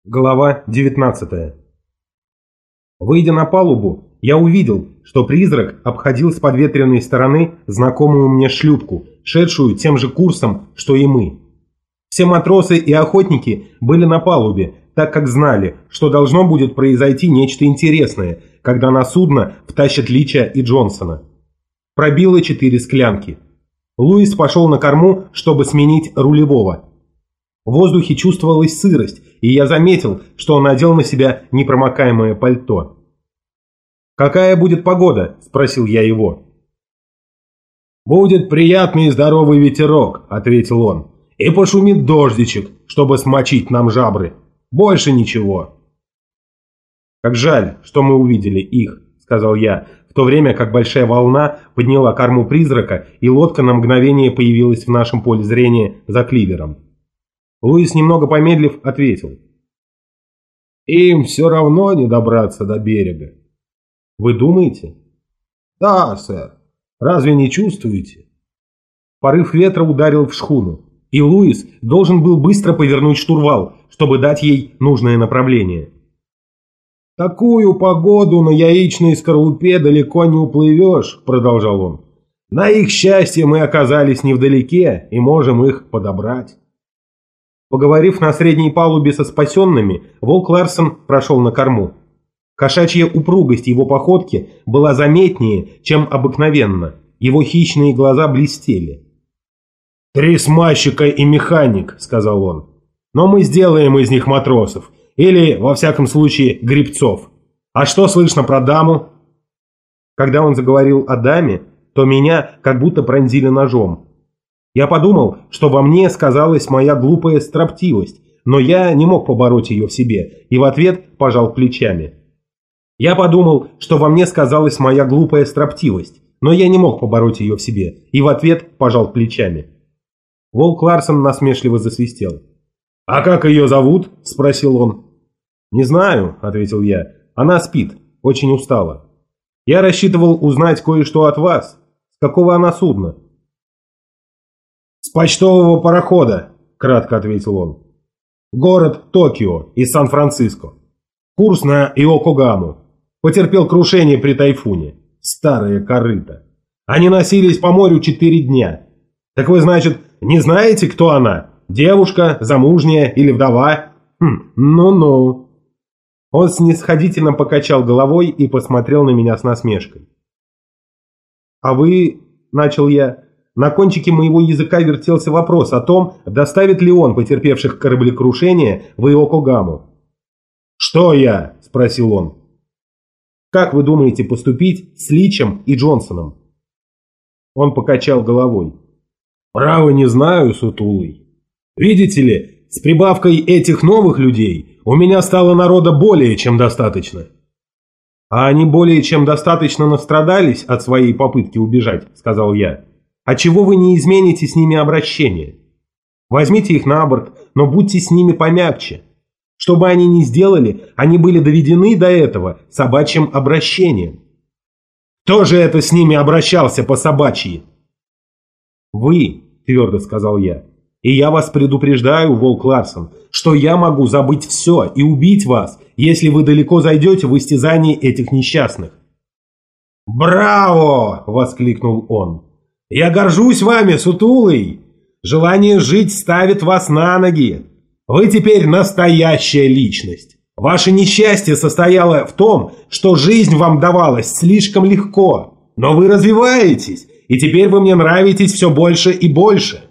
Глава 19. Выйдя на палубу, я увидел, что призрак обходил с подветренной стороны знакомую мне шлюпку, шедшую тем же курсом, что и мы. Все матросы и охотники были на палубе, так как знали, что должно будет произойти нечто интересное, когда на судно втащат Лича и Джонсона. Пробило 4 склянки. Луис пошел на корму, чтобы сменить рулевого. В воздухе чувствовалась сырость, и я заметил, что он надел на себя непромокаемое пальто. «Какая будет погода?» – спросил я его. «Будет приятный и здоровый ветерок», – ответил он, – «и пошумит дождичек, чтобы смочить нам жабры. Больше ничего». «Как жаль, что мы увидели их», – сказал я, в то время как большая волна подняла корму призрака, и лодка на мгновение появилась в нашем поле зрения за кливером. Луис, немного помедлив, ответил. «Им все равно не добраться до берега». «Вы думаете?» «Да, сэр. Разве не чувствуете?» Порыв ветра ударил в шхуну, и Луис должен был быстро повернуть штурвал, чтобы дать ей нужное направление. «Такую погоду на яичной скорлупе далеко не уплывешь», — продолжал он. «На их счастье мы оказались невдалеке и можем их подобрать». Поговорив на средней палубе со спасенными, Волк Ларсен прошел на корму. Кошачья упругость его походки была заметнее, чем обыкновенно. Его хищные глаза блестели. «3 смазчика и механик», — сказал он. «Но мы сделаем из них матросов. Или, во всяком случае, гребцов. А что слышно про даму?» Когда он заговорил о даме, то меня как будто пронзили ножом. Я подумал, что во мне сказалась моя глупая строптивость, но я не мог побороть ее в себе, и в ответ пожал плечами. Я подумал, что во мне сказалась моя глупая строптивость, но я не мог побороть ее в себе, и в ответ пожал плечами. Волк Ларсен насмешливо засвистел. «А как ее зовут?» – спросил он. «Не знаю», – ответил я. «Она спит, очень устала. Я рассчитывал узнать кое-что от вас. С какого она судна?» «С почтового парохода», – кратко ответил он. «Город Токио из Сан-Франциско. Курс на Иокогаму. Потерпел крушение при тайфуне. Старые корыта. Они носились по морю 4 дня. Так вы, значит, не знаете, кто она? Девушка, замужняя или вдова? Ну-ну». Он снисходительно покачал головой и посмотрел на меня с насмешкой. «А вы...» – начал я. На кончике моего языка вертелся вопрос о том, доставит ли он потерпевших кораблекрушение в Иокогаму. «Что я?» – спросил он. «Как вы думаете поступить с Личем и Джонсоном?» Он покачал головой. «Право не знаю, сутулый. Видите ли, с прибавкой этих новых людей у меня стало народа более чем достаточно». «А они более чем достаточно настрадались от своей попытки убежать», – сказал я. «А чего вы не измените с ними обращение? Возьмите их на борт, но будьте с ними помягче. Что бы они ни сделали, они были доведены до этого собачьим обращением». «Кто же это с ними обращался по-собачьи?» «Вы», – твердо сказал я. «И я вас предупреждаю, Волк Ларсен, что я могу забыть все и убить вас, если вы далеко зайдете в истязании этих несчастных». «Браво!» – воскликнул он. «Я горжусь вами, сутулый! Желание жить ставит вас на ноги. Вы теперь настоящая личность. Ваше несчастье состояло в том, что жизнь вам давалась слишком легко. Но вы развиваетесь, и теперь вы мне нравитесь все больше и больше».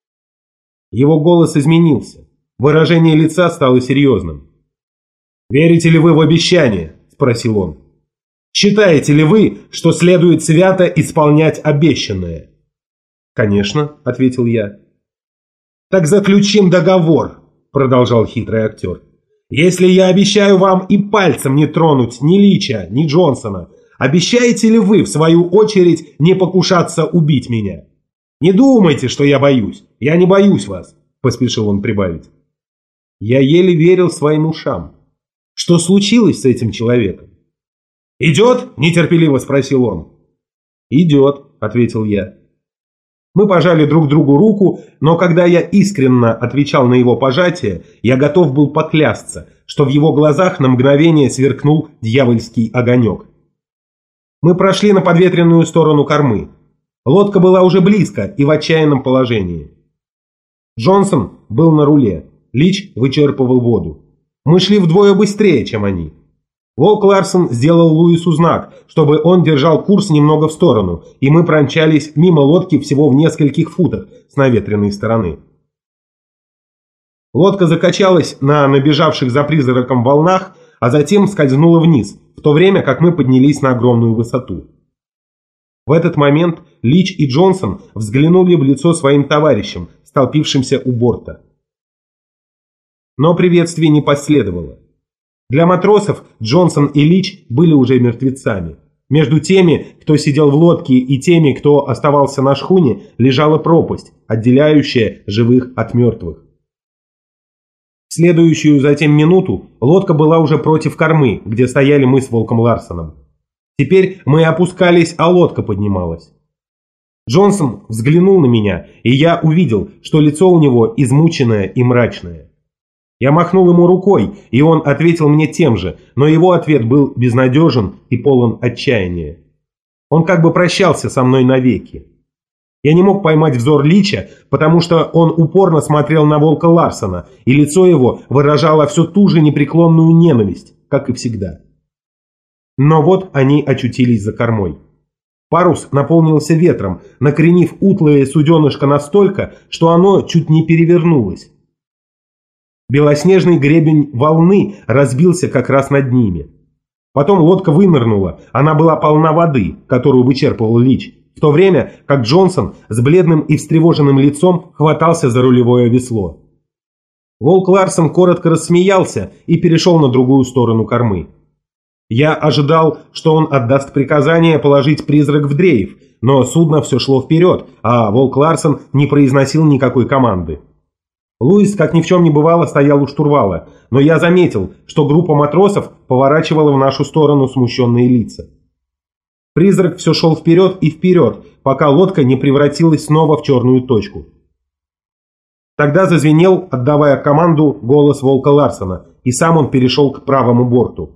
Его голос изменился. Выражение лица стало серьезным. «Верите ли вы в обещание?» – спросил он. «Считаете ли вы, что следует свято исполнять обещанное?» «Конечно», – ответил я. «Так заключим договор», – продолжал хитрый актер. «Если я обещаю вам и пальцем не тронуть ни Лича, ни Джонсона, обещаете ли вы, в свою очередь, не покушаться убить меня? Не думайте, что я боюсь. Я не боюсь вас», – поспешил он прибавить. Я еле верил своим ушам. Что случилось с этим человеком? «Идет?» – нетерпеливо спросил он. «Идет», – ответил я. Мы пожали друг другу руку, но когда я искренне отвечал на его пожатие, я готов был поклясться, что в его глазах на мгновение сверкнул дьявольский огонек. Мы прошли на подветренную сторону кормы. Лодка была уже близко и в отчаянном положении. Джонсон был на руле, Лич вычерпывал воду. Мы шли вдвое быстрее, чем они. Волк Ларсен сделал Луису знак, чтобы он держал курс немного в сторону, и мы промчались мимо лодки всего в нескольких футах с наветренной стороны. Лодка закачалась на набежавших за призраком волнах, а затем скользнула вниз, в то время как мы поднялись на огромную высоту. В этот момент Лич и Джонсон взглянули в лицо своим товарищам, столпившимся у борта. Но приветствия не последовало. Для матросов Джонсон и Лич были уже мертвецами. Между теми, кто сидел в лодке, и теми, кто оставался на шхуне, лежала пропасть, отделяющая живых от мертвых. В следующую затем минуту лодка была уже против кормы, где стояли мы с Волком Ларсеном. Теперь мы опускались, а лодка поднималась. Джонсон взглянул на меня, и я увидел, что лицо у него измученное и мрачное. Я махнул ему рукой, и он ответил мне тем же, но его ответ был безнадежен и полон отчаяния. Он как бы прощался со мной навеки. Я не мог поймать взор Лича, потому что он упорно смотрел на Волка Ларсена, и лицо его выражало все ту же непреклонную ненависть, как и всегда. Но вот они очутились за кормой. Парус наполнился ветром, накренив утлое суденышко настолько, что оно чуть не перевернулось. Белоснежный гребень волны разбился как раз над ними. Потом лодка вынырнула, она была полна воды, которую вычерпывал Лич, в то время как Джонсон с бледным и встревоженным лицом хватался за рулевое весло. Волк Ларсен коротко рассмеялся и перешел на другую сторону кормы. Я ожидал, что он отдаст приказание положить призрак в дрейф, но судно все шло вперед, а Волк Ларсен не произносил никакой команды. Луис, как ни в чем не бывало, стоял у штурвала, но я заметил, что группа матросов поворачивала в нашу сторону смущенные лица. Призрак все шел вперед и вперед, пока лодка не превратилась снова в черную точку. Тогда зазвенел, отдавая команду, голос Волка Ларсена, и сам он перешел к правому борту.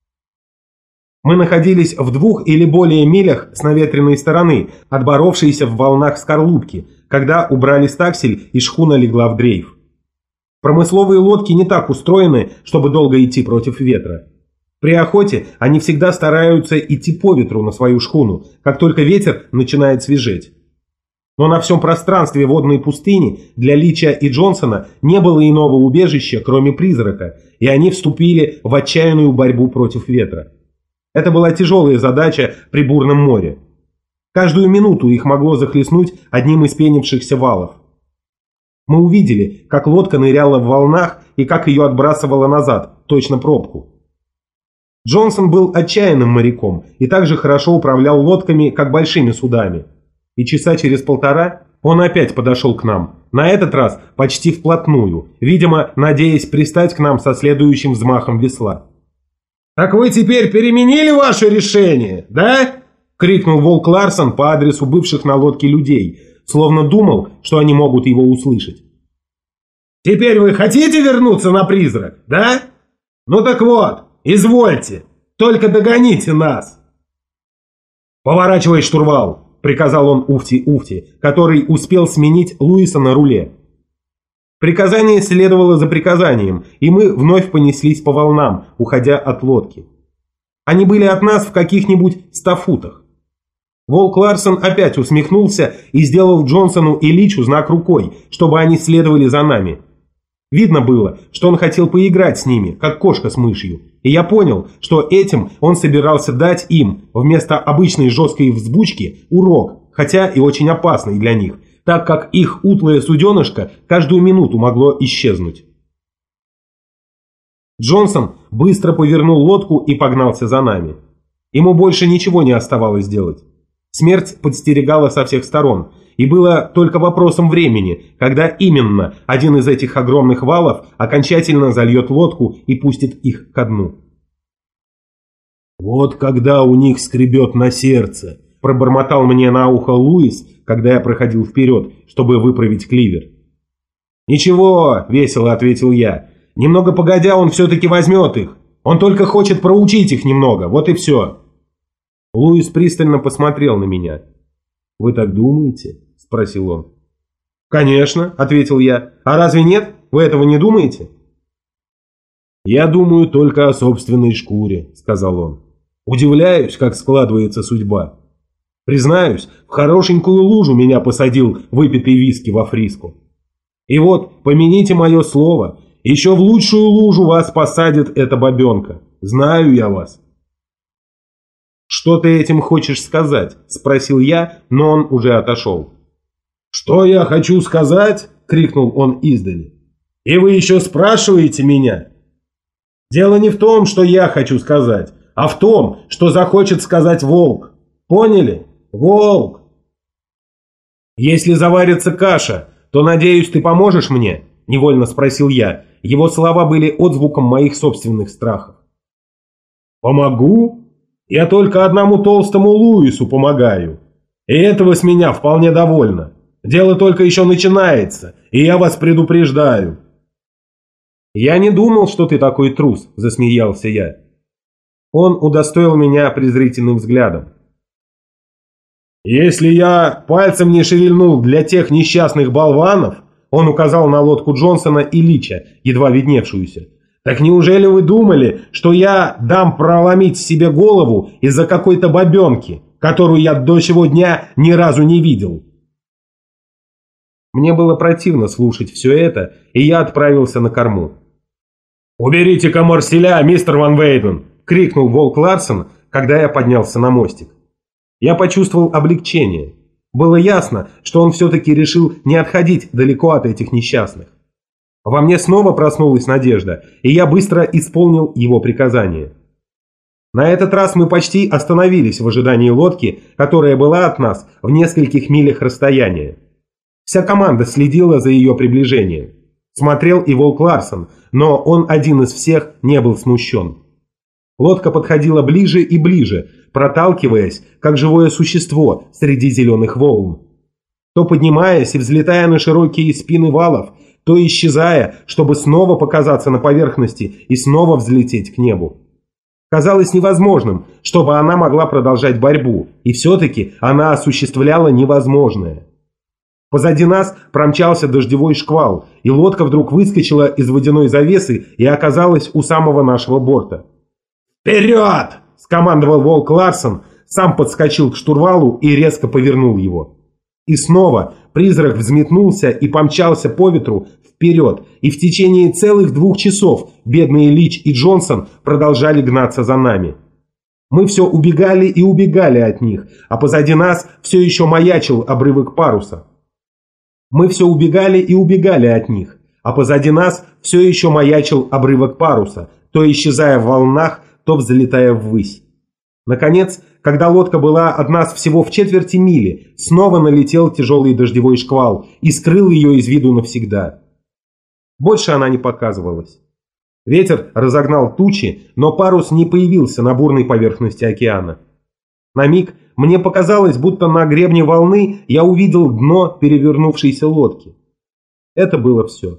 Мы находились в 2 или более милях с наветренной стороны, отборовшейся в волнах скорлупки, когда убрали стаксель и шхуна легла в дрейф. Промысловые лодки не так устроены, чтобы долго идти против ветра. При охоте они всегда стараются идти по ветру на свою шхуну, как только ветер начинает свежеть. Но на всем пространстве водной пустыни для Лича и Джонсона не было иного убежища, кроме призрака, и они вступили в отчаянную борьбу против ветра. Это была тяжелая задача при бурном море. Каждую минуту их могло захлестнуть одним из пенившихся валов. Мы увидели, как лодка ныряла в волнах и как ее отбрасывала назад, точно пробку. Джонсон был отчаянным моряком и также хорошо управлял лодками, как большими судами. И часа через 1,5 он опять подошел к нам, на этот раз почти вплотную, видимо, надеясь пристать к нам со следующим взмахом весла. «Так вы теперь переменили ваше решение, да?» — крикнул Волк Ларсен по адресу бывших на лодке людей, словно думал, что они могут его услышать. «Теперь вы хотите вернуться на призрак, да? Ну так вот, извольте, только догоните нас!» «Поворачивай штурвал!» — приказал он Уфти, который успел сменить Луиса на руле. Приказание следовало за приказанием, и мы вновь понеслись по волнам, уходя от лодки. Они были от нас в каких-нибудь 100 футах. Волк Ларсен опять усмехнулся и сделал Джонсону и Личу знак рукой, чтобы они следовали за нами. Видно было, что он хотел поиграть с ними, как кошка с мышью, и я понял, что этим он собирался дать им, вместо обычной жесткой взбучки, урок, хотя и очень опасный для них, так как их утлое суденышко каждую минуту могло исчезнуть. Джонсон быстро повернул лодку и погнался за нами. Ему больше ничего не оставалось делать. Смерть подстерегала со всех сторон, и было только вопросом времени, когда именно один из этих огромных валов окончательно зальет лодку и пустит их ко дну. «Вот когда у них скребет на сердце, пробормотал мне на ухо Луис, когда я проходил вперед, чтобы выправить кливер. «Ничего», — весело ответил я. «Немного погодя, он все-таки возьмет их. Он только хочет проучить их немного, вот и все». Луис пристально посмотрел на меня. «Вы так думаете?» — спросил он. «Конечно», — ответил я. «А разве нет? Вы этого не думаете?» «Я думаю только о собственной шкуре», — сказал он. «Удивляюсь, как складывается судьба. Признаюсь, в хорошенькую лужу меня посадил выпитый виски во Фриску. И вот, помяните мое слово, еще в лучшую лужу вас посадит эта бабенка. Знаю я вас». «Что ты этим хочешь сказать?» – спросил я, но он уже отошел. «Что я хочу сказать?» – крикнул он издали. «И вы еще спрашиваете меня?» «Дело не в том, что я хочу сказать, а в том, что захочет сказать волк. Поняли? Волк!» «Если заварится каша, то, надеюсь, ты поможешь мне?» – невольно спросил я. Его слова были отзвуком моих собственных страхов. «Помогу? Я только одному толстому Луису помогаю. И этого с меня вполне довольно. Дело только еще начинается, и я вас предупреждаю». «Я не думал, что ты такой трус», – засмеялся я. Он удостоил меня презрительным взглядом. «Если я пальцем не шевельнул для тех несчастных болванов», он указал на лодку Джонсона и Лича, едва видневшуюся, «так неужели вы думали, что я дам проломить себе голову из-за какой-то бабенки, которую я до сего дня ни разу не видел?» Мне было противно слушать все это, и я отправился на корму. «Уберите-ка морселя, мистер Ван Вейден!» — крикнул Волк Ларсен, когда я поднялся на мостик. Я почувствовал облегчение. Было ясно, что он все-таки решил не отходить далеко от этих несчастных. Во мне снова проснулась надежда, и я быстро исполнил его приказание. На этот раз мы почти остановились в ожидании лодки, которая была от нас в нескольких милях расстояния. Вся команда следила за ее приближением. Смотрел и Волк Ларсен, но он один из всех не был смущен. Лодка подходила ближе и ближе, проталкиваясь, как живое существо среди зеленых волн. То поднимаясь и взлетая на широкие спины валов, то исчезая, чтобы снова показаться на поверхности и снова взлететь к небу. Казалось невозможным, чтобы она могла продолжать борьбу, и все-таки она осуществляла невозможное. Позади нас промчался дождевой шквал, и лодка вдруг выскочила из водяной завесы и оказалась у самого нашего борта. «Вперед!» – скомандовал Волк Ларсен, сам подскочил к штурвалу и резко повернул его. И снова призрак взметнулся и помчался по ветру вперед, и в течение целых 2 часов бедные Лич и Джонсон продолжали гнаться за нами. Мы все убегали и убегали от них, а позади нас все еще маячил обрывок паруса. Мы все убегали и убегали от них, а позади нас все еще маячил обрывок паруса, то исчезая в волнах, то взлетая ввысь. Наконец, когда лодка была от нас всего в 1/4 мили, снова налетел тяжелый дождевой шквал и скрыл ее из виду навсегда. Больше она не показывалась. Ветер разогнал тучи, но парус не появился на бурной поверхности океана. На миг мне показалось, будто на гребне волны я увидел дно перевернувшейся лодки. Это было все.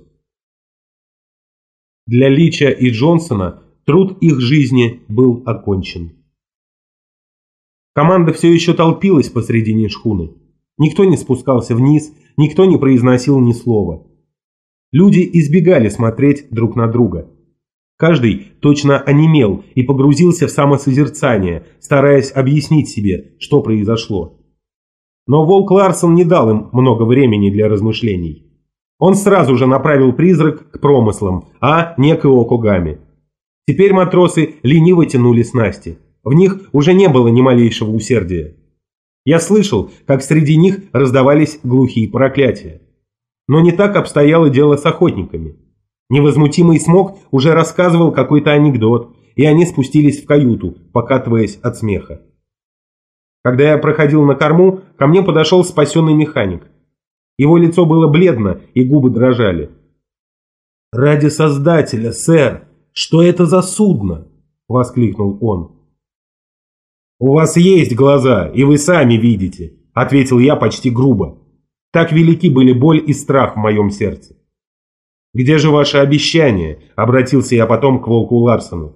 Для Лича и Джонсона труд их жизни был окончен. Команда все еще толпилась посредине шхуны. Никто не спускался вниз, никто не произносил ни слова. Люди избегали смотреть друг на друга. Каждый точно онемел и погрузился в самосозерцание, стараясь объяснить себе, что произошло. Но Волк Ларсен не дал им много времени для размышлений. Он сразу же направил призрак к промыслам, а не к Иокогаме. Теперь матросы лениво тянули снасти. В них уже не было ни малейшего усердия. Я слышал, как среди них раздавались глухие проклятия. Но не так обстояло дело с охотниками. Невозмутимый Смок уже рассказывал какой-то анекдот, и они спустились в каюту, покатываясь от смеха. Когда я проходил на корму, ко мне подошел спасенный механик. Его лицо было бледно, и губы дрожали. «Ради Создателя, сэр, что это за судно?» – воскликнул он. «У вас есть глаза, и вы сами видите», — ответил я почти грубо. Так велики были боль и страх в моем сердце. «Где же ваше обещание?» — обратился я потом к Волку Ларсену.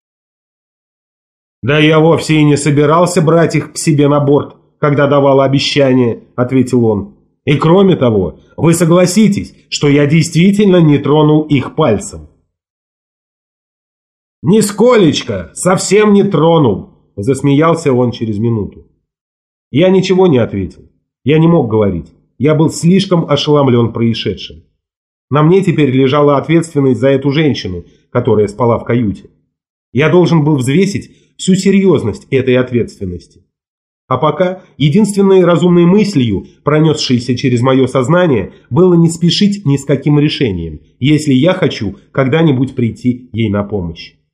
«Да я вовсе и не собирался брать их к себе на борт, когда давал обещание», — ответил он. «И кроме того, вы согласитесь, что я действительно не тронул их пальцем». «Нисколечко, совсем не тронул», — засмеялся он через минуту. Я ничего не ответил. Я не мог говорить. Я был слишком ошеломлен происшедшим. На мне теперь лежала ответственность за эту женщину, которая спала в каюте. Я должен был взвесить всю серьезность этой ответственности. А пока единственной разумной мыслью, пронесшейся через мое сознание, было не спешить ни с каким решением, если я хочу когда-нибудь прийти ей на помощь.